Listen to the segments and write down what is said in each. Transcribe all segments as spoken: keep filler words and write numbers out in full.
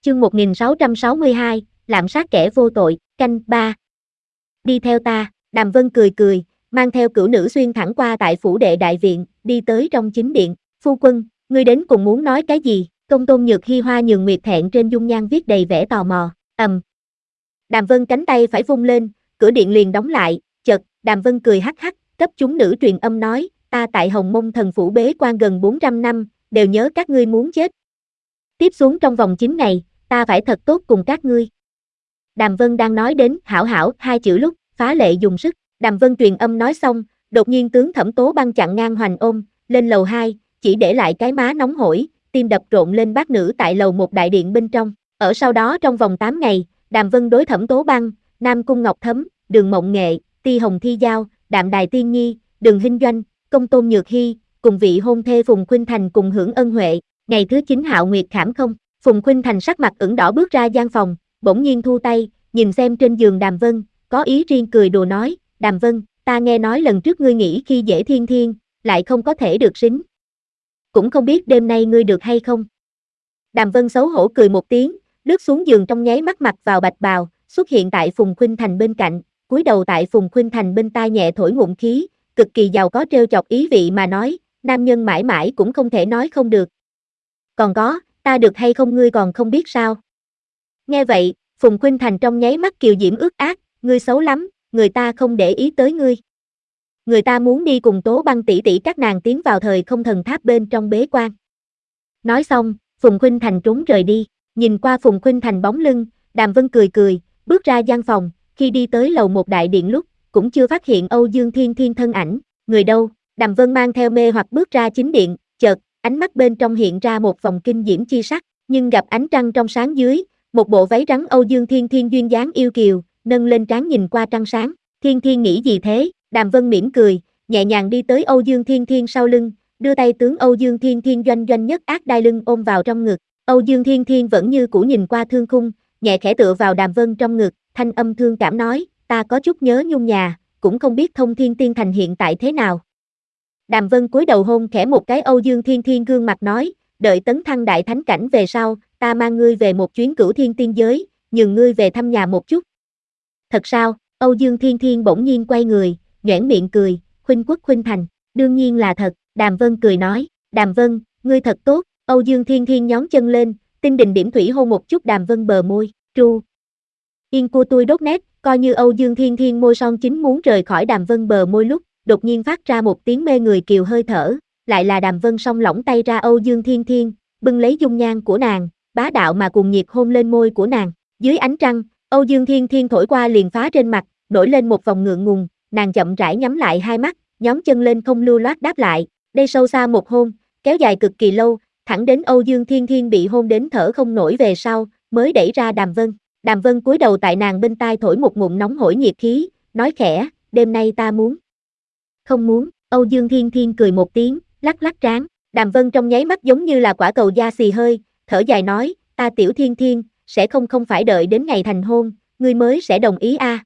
Chương một nghìn sáu trăm sáu mươi hai, lạm sát kẻ vô tội, canh ba. Đi theo ta, Đàm Vân cười cười, mang theo cửu nữ xuyên thẳng qua tại phủ đệ đại viện, đi tới trong chính điện. Phu quân, ngươi đến cùng muốn nói cái gì? Công tôn Nhược Hi hoa nhường nguyệt thẹn trên dung nhan viết đầy vẻ tò mò. Ầm. Đàm Vân cánh tay phải vung lên, cửa điện liền đóng lại. Chợt, Đàm Vân cười hắc hắc, cấp chúng nữ truyền âm nói, ta tại Hồng Mông Thần phủ bế quan gần bốn trăm năm, đều nhớ các ngươi muốn chết. Tiếp xuống trong vòng chín ngày, ta phải thật tốt cùng các ngươi. Đàm Vân đang nói đến hảo hảo hai chữ lúc, phá lệ dùng sức. Đàm Vân truyền âm nói xong, đột nhiên tướng Thẩm Tố Băng chặn ngang hoành ôm, lên lầu hai, chỉ để lại cái má nóng hổi, tim đập rộn lên bát nữ tại lầu một đại điện bên trong. Ở sau đó trong vòng tám ngày, Đàm Vân đối Thẩm Tố Băng, Nam Cung Ngọc Thấm, Đường Mộng Nghệ, Ti Hồng Thi Giao, Đạm Đài Tiên Nhi, Đường Hinh Doanh, Công Tôn Nhược Hi, cùng vị hôn thê Phùng Khuynh Thành cùng hưởng ân huệ. Ngày thứ chín Hạo Nguyệt khảm không, Phùng Khuynh Thành sắc mặt ửng đỏ bước ra gian phòng, bỗng nhiên thu tay, nhìn xem trên giường Đàm Vân, có ý riêng cười đùa nói, Đàm Vân, ta nghe nói lần trước ngươi nghĩ khi dễ Thiên Thiên, lại không có thể được sính. Cũng không biết đêm nay ngươi được hay không. Đàm Vân xấu hổ cười một tiếng, lướt xuống giường trong nháy mắt mặt vào bạch bào, xuất hiện tại Phùng Khuynh Thành bên cạnh, cúi đầu tại Phùng Khuynh Thành bên tai nhẹ thổi ngụm khí, cực kỳ giàu có trêu chọc ý vị mà nói, nam nhân mãi mãi cũng không thể nói không được. Còn có, ta được hay không ngươi còn không biết sao. Nghe vậy, Phùng Khuynh Thành trong nháy mắt kiều diễm ướt át, ngươi xấu lắm, người ta không để ý tới ngươi. Người ta muốn đi cùng Tố Băng tỷ tỷ các nàng tiến vào thời không thần tháp bên trong bế quan. Nói xong, Phùng Khuynh Thành trốn rời đi, nhìn qua Phùng Khuynh Thành bóng lưng, Đàm Vân cười cười, bước ra gian phòng, khi đi tới lầu một đại điện lúc, cũng chưa phát hiện Âu Dương Thiên Thiên thân ảnh, người đâu, Đàm Vân mang theo mê hoặc bước ra chính điện, chợt, ánh mắt bên trong hiện ra một vòng kinh diễm chi sắc, nhưng gặp ánh trăng trong sáng dưới, một bộ váy trắng Âu Dương Thiên Thiên duyên dáng yêu kiều, nâng lên trán nhìn qua trăng sáng, Thiên Thiên nghĩ gì thế, Đàm Vân mỉm cười, nhẹ nhàng đi tới Âu Dương Thiên Thiên sau lưng, đưa tay tướng Âu Dương Thiên Thiên doanh doanh nhất ác đai lưng ôm vào trong ngực, Âu Dương Thiên Thiên vẫn như cũ nhìn qua thương khung, nhẹ khẽ tựa vào Đàm Vân trong ngực, thanh âm thương cảm nói, ta có chút nhớ nhung nhà, cũng không biết Thông Thiên Tiên Thành hiện tại thế nào. Đàm Vân cúi đầu hôn khẽ một cái Âu Dương Thiên Thiên gương mặt nói, đợi tấn thăng đại thánh cảnh về sau, ta mang ngươi về một chuyến Cửu Thiên tiên giới, nhường ngươi về thăm nhà một chút. Thật sao? Âu Dương Thiên Thiên bỗng nhiên quay người, nhoẻn miệng cười, Khuynh Quốc Khuynh Thành, đương nhiên là thật, Đàm Vân cười nói, Đàm Vân, ngươi thật tốt, Âu Dương Thiên Thiên nhón chân lên, tinh đình điểm thủy hôn một chút Đàm Vân bờ môi, tru. Yên của tôi đốt nét, coi như Âu Dương Thiên Thiên môi son chính muốn rời khỏi Đàm Vân bờ môi lúc, đột nhiên phát ra một tiếng mê người kiều hơi thở, lại là Đàm Vân song lỏng tay ra Âu Dương Thiên Thiên, bưng lấy dung nhan của nàng, bá đạo mà cùng nhiệt hôn lên môi của nàng, dưới ánh trăng, Âu Dương Thiên Thiên thổi qua liền phá trên mặt, nổi lên một vòng ngượng ngùng, nàng chậm rãi nhắm lại hai mắt, nhón chân lên không lưu loát đáp lại, đây sâu xa một hôn, kéo dài cực kỳ lâu, thẳng đến Âu Dương Thiên Thiên bị hôn đến thở không nổi về sau, mới đẩy ra Đàm Vân. Đàm Vân cúi đầu tại nàng bên tai thổi một ngụm nóng hổi nhiệt khí, nói khẽ, đêm nay ta muốn. Không muốn, Âu Dương Thiên Thiên cười một tiếng, lắc lắc trán, Đàm Vân trong nháy mắt giống như là quả cầu da xì hơi, thở dài nói, ta tiểu Thiên Thiên, sẽ không không phải đợi đến ngày thành hôn, ngươi mới sẽ đồng ý a. À.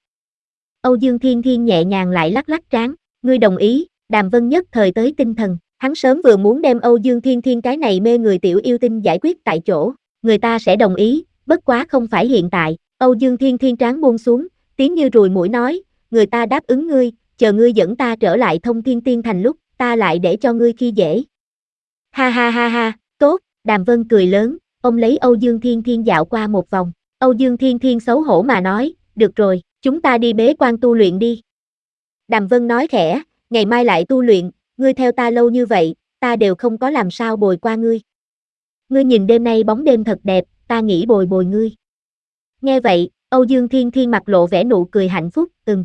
Âu Dương Thiên Thiên nhẹ nhàng lại lắc lắc trán, ngươi đồng ý, Đàm Vân nhất thời tới tinh thần, hắn sớm vừa muốn đem Âu Dương Thiên Thiên cái này mê người tiểu yêu tinh giải quyết tại chỗ, người ta sẽ đồng ý, bất quá không phải hiện tại, Âu Dương Thiên Thiên trán buông xuống, tiếng như ruồi muỗi nói, người ta đáp ứng ngươi, chờ ngươi dẫn ta trở lại Thông Thiên Tiên Thành lúc, ta lại để cho ngươi khi dễ. Ha ha ha ha, tốt, Đàm Vân cười lớn, ông lấy Âu Dương Thiên Thiên dạo qua một vòng, Âu Dương Thiên Thiên xấu hổ mà nói, được rồi, chúng ta đi bế quan tu luyện đi. Đàm Vân nói khẽ, ngày mai lại tu luyện, ngươi theo ta lâu như vậy, ta đều không có làm sao bồi qua ngươi. Ngươi nhìn đêm nay bóng đêm thật đẹp, ta nghĩ bồi bồi ngươi. Nghe vậy, Âu Dương Thiên Thiên mặt lộ vẻ nụ cười hạnh phúc, ừm.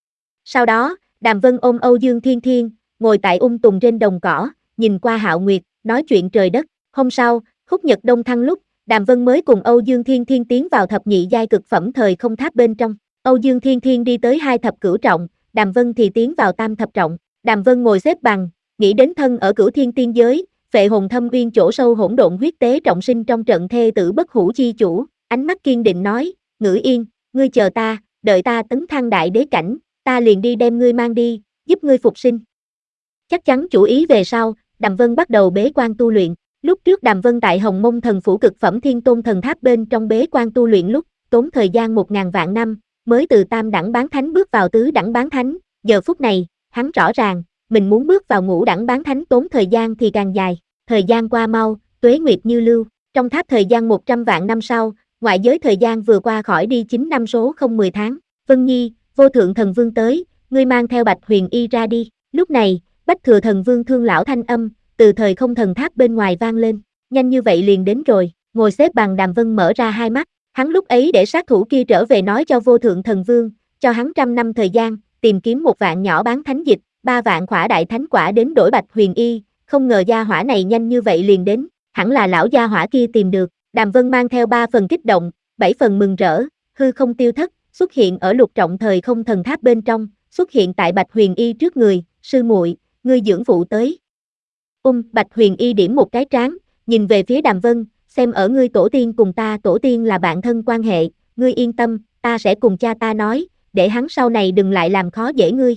Sau đó, Đàm Vân ôm Âu Dương Thiên Thiên, ngồi tại ung tùng trên đồng cỏ, nhìn qua Hạo Nguyệt, nói chuyện trời đất. Hôm sau, khúc nhật đông thăng lúc, Đàm Vân mới cùng Âu Dương Thiên Thiên tiến vào thập nhị giai cực phẩm thời không tháp bên trong. Âu Dương Thiên Thiên đi tới hai thập cửu trọng, Đàm Vân thì tiến vào tam thập trọng. Đàm Vân ngồi xếp bằng, nghĩ đến thân ở Cửu Thiên tiên giới, phệ hồn thâm uyên chỗ sâu hỗn độn huyết tế trọng sinh trong trận thê tử bất hủ chi chủ, ánh mắt kiên định nói, Ngữ Yên, ngươi chờ ta, đợi ta tấn thăng đại đế cảnh, ta liền đi đem ngươi mang đi, giúp ngươi phục sinh. Chắc chắn chủ ý về sau, Đàm Vân bắt đầu bế quan tu luyện, Lúc trước Đàm Vân tại Hồng Mông Thần Phủ Cực Phẩm Thiên Tôn Thần Tháp bên trong bế quan tu luyện lúc, tốn thời gian một ngàn vạn năm, mới từ tam đẳng bán thánh bước vào tứ đẳng bán thánh, giờ phút này, hắn rõ ràng, mình muốn bước vào ngũ đẳng bán thánh tốn thời gian thì càng dài, thời gian qua mau, tuế nguyệt như lưu, trong tháp thời gian một trăm vạn năm sau, ngoại giới thời gian vừa qua khỏi đi chín năm số không mười tháng, Vân Nhi, vô thượng thần vương tới, ngươi mang theo Bạch Huyền Y ra đi, lúc này, Bách Thừa Thần Vương thương lão thanh âm, từ thời không thần tháp bên ngoài vang lên, nhanh như vậy liền đến rồi, ngồi xếp bằng Đàm Vân mở ra hai mắt, hắn lúc ấy để sát thủ kia trở về nói cho vô thượng thần vương, cho hắn trăm năm thời gian, tìm kiếm một vạn nhỏ bán thánh dịch, ba vạn khỏa đại thánh quả đến đổi Bạch Huyền Y, không ngờ gia hỏa này nhanh như vậy liền đến, hẳn là lão gia hỏa kia tìm được, Đàm Vân mang theo ba phần kích động, bảy phần mừng rỡ, hư không tiêu thất, xuất hiện ở lục trọng thời không thần tháp bên trong, xuất hiện tại Bạch Huyền Y trước người, sư muội, ngươi dưỡng phụ tới. Um, Bạch Huyền Y điểm một cái trán, nhìn về phía Đàm Vân, xem ở ngươi tổ tiên cùng ta tổ tiên là bạn thân quan hệ, ngươi yên tâm, ta sẽ cùng cha ta nói, để hắn sau này đừng lại làm khó dễ ngươi.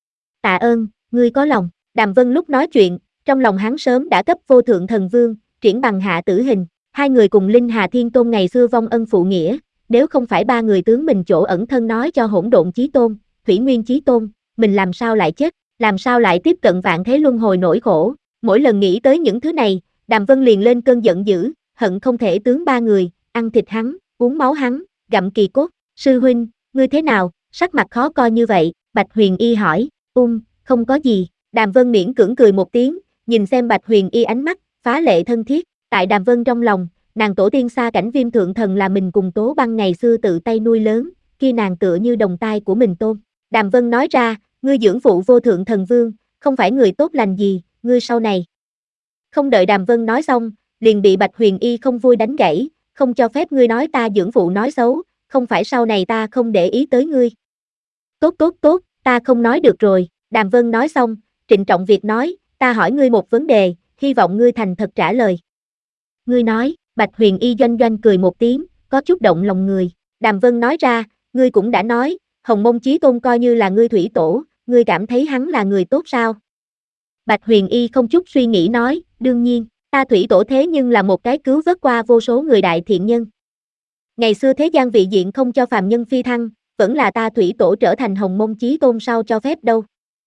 Tạ ơn, ngươi có lòng, Đàm Vân lúc nói chuyện, trong lòng hắn sớm đã cấp vô thượng thần vương, triển bằng hạ tử hình, hai người cùng Linh Hà Thiên Tôn ngày xưa vong ân phụ nghĩa, nếu không phải ba người tướng mình chỗ ẩn thân nói cho Hỗn Độn Chí Tôn, Thủy Nguyên Chí Tôn, mình làm sao lại chết, làm sao lại tiếp cận vạn thế luân hồi nỗi khổ, mỗi lần nghĩ tới những thứ này, Đàm Vân liền lên cơn giận dữ, hận không thể tướng ba người, ăn thịt hắn, uống máu hắn, gặm kỳ cốt, sư huynh, ngươi thế nào, sắc mặt khó coi như vậy, Bạch Huyền Y hỏi, um, không có gì, Đàm Vân miễn cưỡng cười một tiếng, nhìn xem Bạch Huyền Y ánh mắt, phá lệ thân thiết, tại Đàm Vân trong lòng, nàng tổ tiên xa cảnh Viêm Thượng Thần là mình cùng Tố Băng ngày xưa tự tay nuôi lớn, khi nàng tựa như đồng tai của mình tôn. Đàm Vân nói ra, ngươi dưỡng phụ vô thượng thần vương, không phải người tốt lành gì, ngươi sau này. Không đợi Đàm Vân nói xong, liền bị Bạch Huyền Y không vui đánh gãy, không cho phép ngươi nói ta dưỡng phụ nói xấu, không phải sau này ta không để ý tới ngươi. Tốt tốt tốt, ta không nói được rồi, Đàm Vân nói xong, trịnh trọng việc nói, ta hỏi ngươi một vấn đề, hy vọng ngươi thành thật trả lời. Ngươi nói, Bạch Huyền Y doanh doanh cười một tiếng, có chút động lòng người, Đàm Vân nói ra, ngươi cũng đã nói, Hồng Mông Chí Tôn coi như là ngươi thủy tổ, ngươi cảm thấy hắn là người tốt sao? Bạch Huyền Y không chút suy nghĩ nói, đương nhiên, ta thủy tổ thế nhưng là một cái cứu vớt qua vô số người đại thiện nhân. Ngày xưa thế gian vị diện không cho phàm nhân phi thăng, vẫn là ta thủy tổ trở thành Hồng Mông Chí Tôn sau cho phép đâu.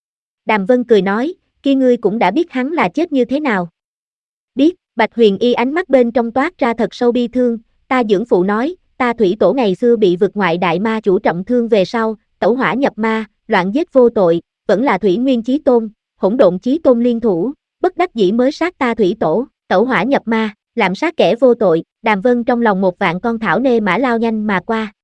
Đàm Vân cười nói, kia ngươi cũng đã biết hắn là chết như thế nào. Biết, Bạch Huyền Y ánh mắt bên trong toát ra thật sâu bi thương, ta dưỡng phụ nói, ta thủy tổ ngày xưa bị vực ngoại đại ma chủ trọng thương về sau, tẩu hỏa nhập ma, loạn giết vô tội, vẫn là Thủy Nguyên Chí Tôn, Hỗn Độn Chí Tôn liên thủ, bất đắc dĩ mới sát ta thủy tổ, tẩu hỏa nhập ma, làm sát kẻ vô tội, Đàm Vân trong lòng một vạn con thảo nê mã lao nhanh mà qua,